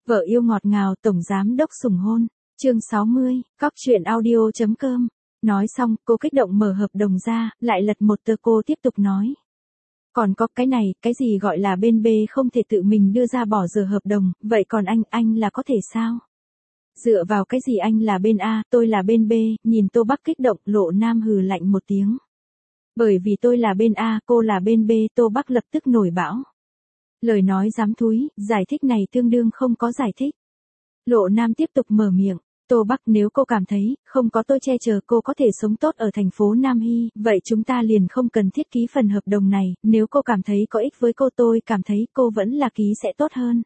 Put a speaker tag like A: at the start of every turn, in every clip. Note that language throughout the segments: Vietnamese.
A: Vợ yêu ngọt ngào tổng giám đốc sủng hôn. Chương 60, cóc truyện audio.com. Nói xong, cô kích động mở hợp đồng ra, lại lật một tờ cô tiếp tục nói. Còn có cái này, cái gì gọi là bên B không thể tự mình đưa ra bỏ giờ hợp đồng, vậy còn anh là có thể sao? Dựa vào cái gì anh là bên A, tôi là bên B, nhìn Tô Bắc kích động, Lộ Nam hừ lạnh một tiếng. Bởi vì tôi là bên A, cô là bên B, Tô Bắc lập tức nổi bão. Lời nói dám thúi, giải thích này tương đương không có giải thích. Lộ Nam tiếp tục mở miệng, Tô Bắc nếu cô cảm thấy, không có tôi che chở cô có thể sống tốt ở thành phố Nam Hy, vậy chúng ta liền không cần thiết ký phần hợp đồng này, nếu cô cảm thấy có ích với cô tôi cảm thấy cô vẫn là ký sẽ tốt hơn.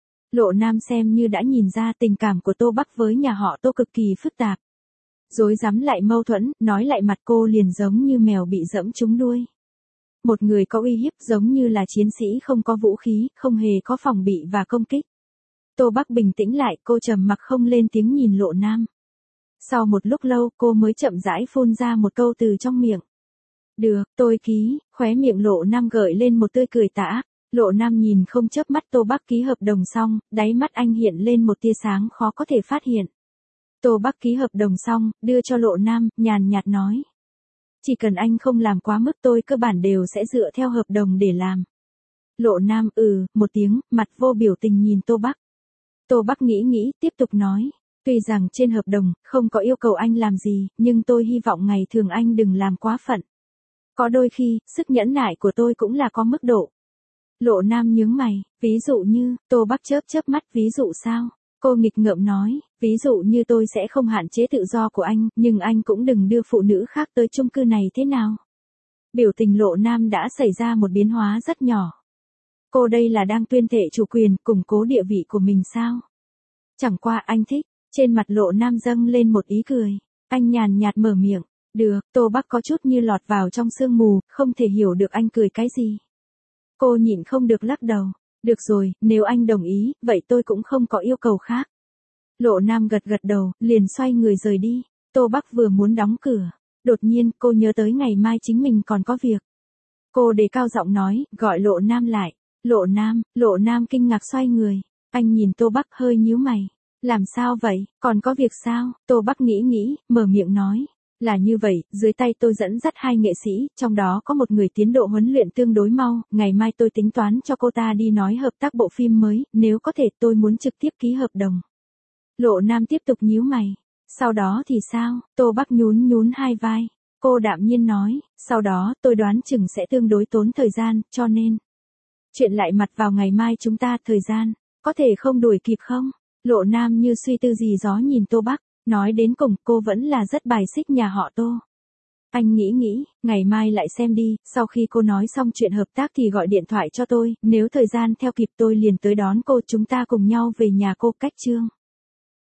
A: Lộ Nam xem như đã nhìn ra tình cảm của Tô Bắc với nhà họ Tô cực kỳ phức tạp. Rối rắm lại mâu thuẫn, nói lại mặt cô liền giống như mèo bị dẫm trúng đuôi. Một người có uy hiếp giống như là chiến sĩ không có vũ khí, không hề có phòng bị và công kích. Tô Bắc bình tĩnh lại, cô trầm mặc không lên tiếng nhìn Lộ Nam. Sau một lúc lâu cô mới chậm rãi phun ra một câu từ trong miệng. Được, tôi ký, khóe miệng Lộ Nam gợi lên một tươi cười tà ác. Lộ Nam nhìn không chớp mắt Tô Bắc ký hợp đồng xong, đáy mắt anh hiện lên một tia sáng khó có thể phát hiện. Tô Bắc ký hợp đồng xong, đưa cho Lộ Nam, nhàn nhạt nói. Chỉ cần anh không làm quá mức tôi cơ bản đều sẽ dựa theo hợp đồng để làm. Lộ Nam một tiếng, mặt vô biểu tình nhìn Tô Bắc. Tô Bắc nghĩ, tiếp tục nói. Tuy rằng trên hợp đồng, không có yêu cầu anh làm gì, nhưng tôi hy vọng ngày thường anh đừng làm quá phận. Có đôi khi, sức nhẫn nại của tôi cũng là có mức độ. Lộ Nam nhướng mày, ví dụ như, Tô Bắc chớp mắt ví dụ sao? Cô nghịch ngợm nói, ví dụ như tôi sẽ không hạn chế tự do của anh, nhưng anh cũng đừng đưa phụ nữ khác tới chung cư này thế nào? Biểu tình Lộ Nam đã xảy ra một biến hóa rất nhỏ. Cô đây là đang tuyên thệ chủ quyền, củng cố địa vị của mình sao? Chẳng qua anh thích, trên mặt Lộ Nam dâng lên một ý cười. Anh nhàn nhạt mở miệng, được, Tô Bắc có chút như lọt vào trong sương mù, không thể hiểu được anh cười cái gì. Cô nhịn không được lắc đầu. Được rồi, nếu anh đồng ý, vậy tôi cũng không có yêu cầu khác. Lộ Nam gật đầu, liền xoay người rời đi. Tô Bắc vừa muốn đóng cửa. Đột nhiên, cô nhớ tới ngày mai chính mình còn có việc. Cô đề cao giọng nói, gọi Lộ Nam lại. Lộ Nam kinh ngạc xoay người. Anh nhìn Tô Bắc hơi nhíu mày. Làm sao vậy, còn có việc sao? Tô Bắc nghĩ, mở miệng nói. Là như vậy, dưới tay tôi dẫn dắt 2 nghệ sĩ, trong đó có một người tiến độ huấn luyện tương đối mau, ngày mai tôi tính toán cho cô ta đi nói hợp tác bộ phim mới, nếu có thể tôi muốn trực tiếp ký hợp đồng. Lộ Nam tiếp tục nhíu mày. Sau đó thì sao? Tô Bắc nhún hai vai. Cô đạm nhiên nói, sau đó tôi đoán chừng sẽ tương đối tốn thời gian, cho nên. Chuyện lại mặt vào ngày mai chúng ta, thời gian, có thể không đuổi kịp không? Lộ Nam như suy tư gì gió nhìn Tô Bắc. Nói đến cùng, cô vẫn là rất bài xích nhà họ Tô. Anh nghĩ, ngày mai lại xem đi, sau khi cô nói xong chuyện hợp tác thì gọi điện thoại cho tôi, nếu thời gian theo kịp tôi liền tới đón cô, chúng ta cùng nhau về nhà cô. Cách chương.